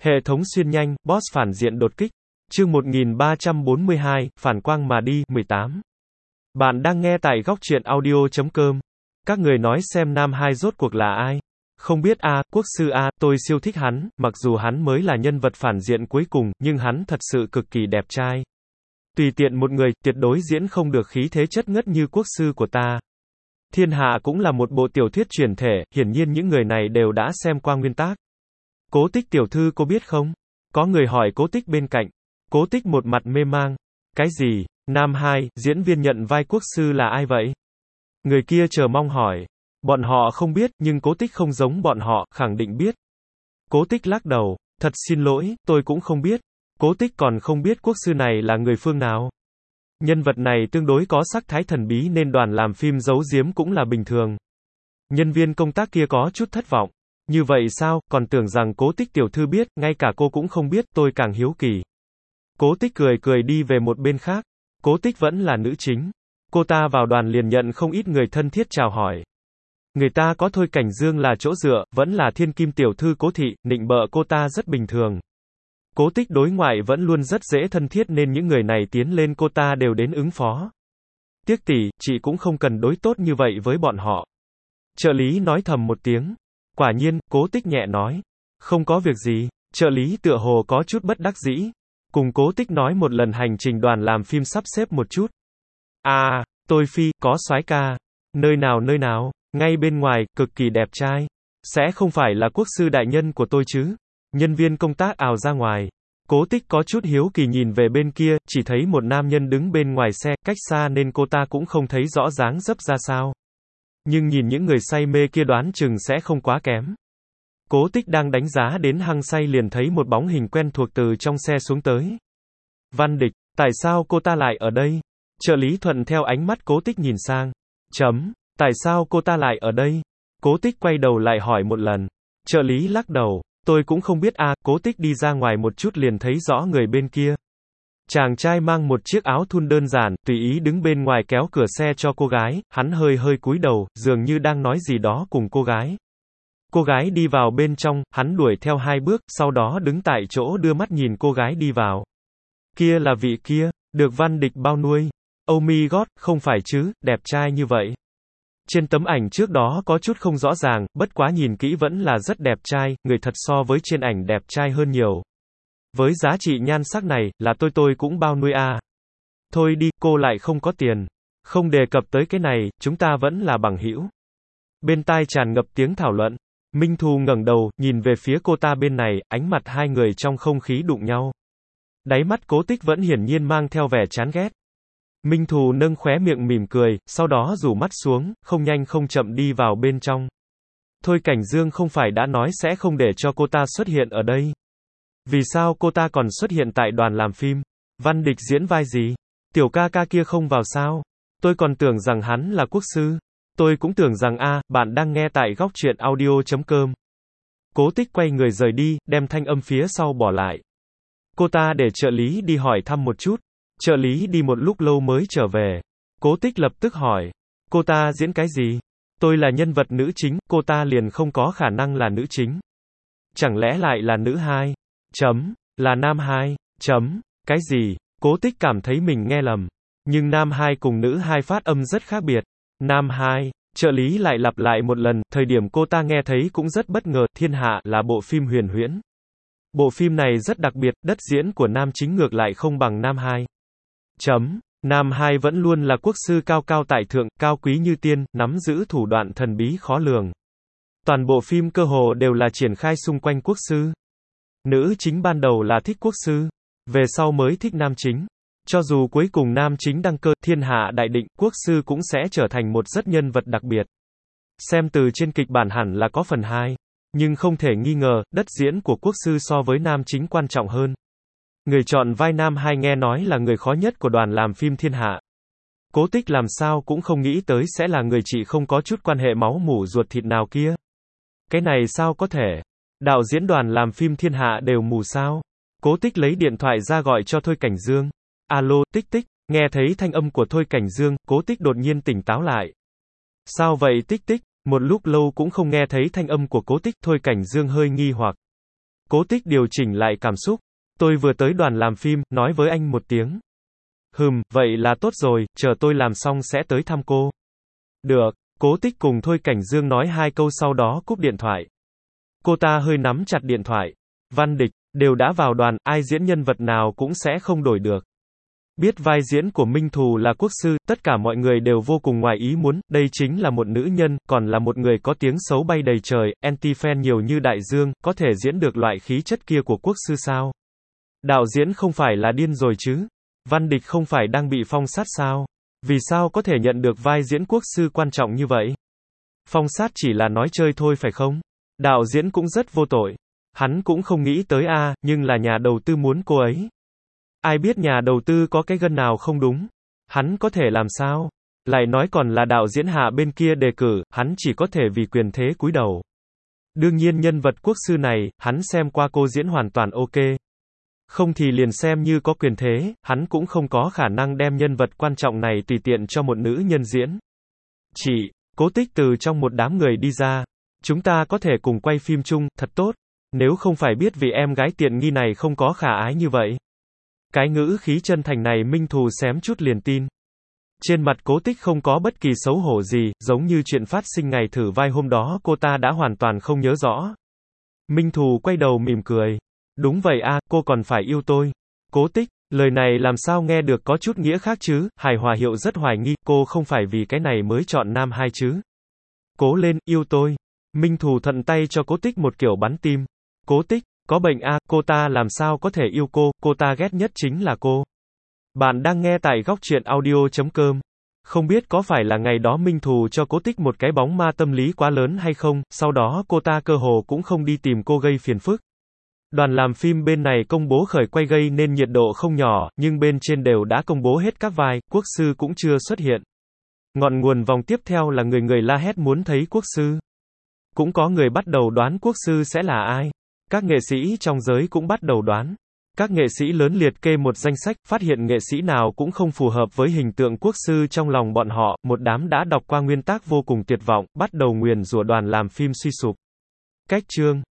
Hệ thống xuyên nhanh, boss phản diện đột kích. Chương 1342, phản quang mà đi, 18. Bạn đang nghe tại góc truyện audio.com. Các người nói xem nam hai rốt cuộc là ai? Không biết quốc sư tôi siêu thích hắn, mặc dù hắn mới là nhân vật phản diện cuối cùng, nhưng hắn thật sự cực kỳ đẹp trai. Tùy tiện một người, tuyệt đối diễn không được khí thế chất ngất như quốc sư của ta. Thiên Hạ cũng là một bộ tiểu thuyết truyền thể, hiển nhiên những người này đều đã xem qua nguyên tác. Cố Tích tiểu thư cô biết không? Có người hỏi Cố Tích bên cạnh. Cố Tích một mặt mê mang. Cái gì? Nam hai, diễn viên nhận vai quốc sư là ai vậy? Người kia chờ mong hỏi. Bọn họ không biết, nhưng Cố Tích không giống bọn họ, khẳng định biết. Cố Tích lắc đầu. Thật xin lỗi, tôi cũng không biết. Cố Tích còn không biết quốc sư này là người phương nào. Nhân vật này tương đối có sắc thái thần bí nên đoàn làm phim giấu giếm cũng là bình thường. Nhân viên công tác kia có chút thất vọng. Như vậy sao, còn tưởng rằng Cố Tích tiểu thư biết, ngay cả cô cũng không biết, tôi càng hiếu kỳ. Cố Tích cười cười đi về một bên khác. Cố Tích vẫn là nữ chính. Cô ta vào đoàn liền nhận không ít người thân thiết chào hỏi. Người ta có Thôi Cảnh Dương là chỗ dựa, vẫn là thiên kim tiểu thư Cố Thị, nịnh bợ cô ta rất bình thường. Cố Tích đối ngoại vẫn luôn rất dễ thân thiết nên những người này tiến lên cô ta đều đến ứng phó. Tiếc tỷ, chị cũng không cần đối tốt như vậy với bọn họ. Trợ lý nói thầm một tiếng. Quả nhiên, Cố Tích nhẹ nói. Không có việc gì, trợ lý tựa hồ có chút bất đắc dĩ. Cùng Cố Tích nói một lần hành trình đoàn làm phim sắp xếp một chút. Tôi phi, có soái ca. Nơi nào, ngay bên ngoài, cực kỳ đẹp trai. Sẽ không phải là quốc sư đại nhân của tôi chứ? Nhân viên công tác ào ra ngoài. Cố Tích có chút hiếu kỳ nhìn về bên kia, chỉ thấy một nam nhân đứng bên ngoài xe, cách xa nên cô ta cũng không thấy rõ dáng dấp ra sao. Nhưng nhìn những người say mê kia đoán chừng sẽ không quá kém. Cố Tích đang đánh giá đến hăng say liền thấy một bóng hình quen thuộc từ trong xe xuống tới. Văn Địch, tại sao cô ta lại ở đây? Trợ lý thuận theo ánh mắt Cố Tích nhìn sang. Tại sao cô ta lại ở đây? Cố Tích quay đầu lại hỏi một lần. Trợ lý lắc đầu. Tôi cũng không biết Cố Tích đi ra ngoài một chút liền thấy rõ người bên kia. Chàng trai mang một chiếc áo thun đơn giản, tùy ý đứng bên ngoài kéo cửa xe cho cô gái, hắn hơi cúi đầu, dường như đang nói gì đó cùng cô gái. Cô gái đi vào bên trong, hắn đuổi theo 2 bước, sau đó đứng tại chỗ đưa mắt nhìn cô gái đi vào. Kia là vị kia, được Văn Địch bao nuôi. Oh my god, không phải chứ, đẹp trai như vậy. Trên tấm ảnh trước đó có chút không rõ ràng, bất quá nhìn kỹ vẫn là rất đẹp trai, người thật so với trên ảnh đẹp trai hơn nhiều. Với giá trị nhan sắc này, là tôi cũng bao nuôi Thôi đi, cô lại không có tiền. Không đề cập tới cái này, chúng ta vẫn là bằng hữu. Bên tai tràn ngập tiếng thảo luận. Minh Thù ngẩng đầu, nhìn về phía cô ta bên này, ánh mặt hai người trong không khí đụng nhau. Đáy mắt Cố Tích vẫn hiển nhiên mang theo vẻ chán ghét. Minh Thù nâng khóe miệng mỉm cười, sau đó rủ mắt xuống, không nhanh không chậm đi vào bên trong. Thôi Cảnh Dương không phải đã nói sẽ không để cho cô ta xuất hiện ở đây. Vì sao cô ta còn xuất hiện tại đoàn làm phim? Văn Địch diễn vai gì? Tiểu ca ca kia không vào sao? Tôi còn tưởng rằng hắn là quốc sư. Tôi cũng tưởng rằng bạn đang nghe tại góc truyện audio.com. Cố Tích quay người rời đi, đem thanh âm phía sau bỏ lại. Cô ta để trợ lý đi hỏi thăm một chút. Trợ lý đi một lúc lâu mới trở về. Cố Tích lập tức hỏi. Cô ta diễn cái gì? Tôi là nhân vật nữ chính, cô ta liền không có khả năng là nữ chính. Chẳng lẽ lại là nữ hai? Là nam hai? Cái gì? Cố Tích cảm thấy mình nghe lầm. Nhưng nam hai cùng nữ hai phát âm rất khác biệt. Nam hai, trợ lý lại lặp lại một lần, thời điểm cô ta nghe thấy cũng rất bất ngờ, Thiên Hạ là bộ phim huyền huyễn. Bộ phim này rất đặc biệt, đất diễn của nam chính ngược lại không bằng nam hai. Nam hai vẫn luôn là quốc sư cao cao tại thượng, cao quý như tiên, nắm giữ thủ đoạn thần bí khó lường. Toàn bộ phim cơ hồ đều là triển khai xung quanh quốc sư. Nữ chính ban đầu là thích quốc sư, về sau mới thích nam chính. Cho dù cuối cùng nam chính đăng cơ, thiên hạ đại định, quốc sư cũng sẽ trở thành một rất nhân vật đặc biệt. Xem từ trên kịch bản hẳn là có phần 2. Nhưng không thể nghi ngờ, đất diễn của quốc sư so với nam chính quan trọng hơn. Người chọn vai nam hai nghe nói là người khó nhất của đoàn làm phim Thiên Hạ. Cố Tích làm sao cũng không nghĩ tới sẽ là người chị không có chút quan hệ máu mủ ruột thịt nào kia. Cái này sao có thể? Đạo diễn đoàn làm phim Thiên Hạ đều mù sao? Cố Tích lấy điện thoại ra gọi cho Thôi Cảnh Dương. Alo, Tích Tích, nghe thấy thanh âm của Thôi Cảnh Dương, Cố Tích đột nhiên tỉnh táo lại. Sao vậy Tích Tích? Một lúc lâu cũng không nghe thấy thanh âm của Cố Tích, Thôi Cảnh Dương hơi nghi hoặc. Cố Tích điều chỉnh lại cảm xúc. Tôi vừa tới đoàn làm phim, nói với anh một tiếng. Vậy là tốt rồi, chờ tôi làm xong sẽ tới thăm cô. Được, Cố Tích cùng Thôi Cảnh Dương nói 2 câu sau đó cúp điện thoại. Cô ta hơi nắm chặt điện thoại. Văn Địch, đều đã vào đoàn, ai diễn nhân vật nào cũng sẽ không đổi được. Biết vai diễn của Minh Thù là quốc sư, tất cả mọi người đều vô cùng ngoài ý muốn, đây chính là một nữ nhân, còn là một người có tiếng xấu bay đầy trời, anti-fan nhiều như đại dương, có thể diễn được loại khí chất kia của quốc sư sao? Đạo diễn không phải là điên rồi chứ? Văn Địch không phải đang bị phong sát sao? Vì sao có thể nhận được vai diễn quốc sư quan trọng như vậy? Phong sát chỉ là nói chơi thôi phải không? Đạo diễn cũng rất vô tội. Hắn cũng không nghĩ tới nhưng là nhà đầu tư muốn cô ấy. Ai biết nhà đầu tư có cái gân nào không đúng? Hắn có thể làm sao? Lại nói còn là đạo diễn Hạ bên kia đề cử, hắn chỉ có thể vì quyền thế cúi đầu. Đương nhiên nhân vật quốc sư này, hắn xem qua cô diễn hoàn toàn ok. Không thì liền xem như có quyền thế, hắn cũng không có khả năng đem nhân vật quan trọng này tùy tiện cho một nữ nhân diễn. Cố Tích từ trong một đám người đi ra. Chúng ta có thể cùng quay phim chung, thật tốt. Nếu không phải biết vì em gái tiện nghi này không có khả ái như vậy. Cái ngữ khí chân thành này Minh Thù xém chút liền tin. Trên mặt Cố Tích không có bất kỳ xấu hổ gì, giống như chuyện phát sinh ngày thử vai hôm đó cô ta đã hoàn toàn không nhớ rõ. Minh Thù quay đầu mỉm cười. Đúng vậy cô còn phải yêu tôi. Cố Tích, lời này làm sao nghe được có chút nghĩa khác chứ? Hải Hòa Hiệu rất hoài nghi, cô không phải vì cái này mới chọn nam 2 chứ? Cố lên, yêu tôi. Minh Thù thuận tay cho Cố Tích một kiểu bắn tim. Cố Tích, có bệnh cô ta làm sao có thể yêu cô ta ghét nhất chính là cô. Bạn đang nghe tại góc truyện audio.com. Không biết có phải là ngày đó Minh Thù cho Cố Tích một cái bóng ma tâm lý quá lớn hay không, sau đó cô ta cơ hồ cũng không đi tìm cô gây phiền phức. Đoàn làm phim bên này công bố khởi quay gây nên nhiệt độ không nhỏ, nhưng bên trên đều đã công bố hết các vai, quốc sư cũng chưa xuất hiện. Ngọn nguồn vòng tiếp theo là người la hét muốn thấy quốc sư. Cũng có người bắt đầu đoán quốc sư sẽ là ai. Các nghệ sĩ trong giới cũng bắt đầu đoán. Các nghệ sĩ lớn liệt kê một danh sách, phát hiện nghệ sĩ nào cũng không phù hợp với hình tượng quốc sư trong lòng bọn họ, một đám đã đọc qua nguyên tác vô cùng tuyệt vọng, bắt đầu nguyền rủa đoàn làm phim suy sụp. Cách chương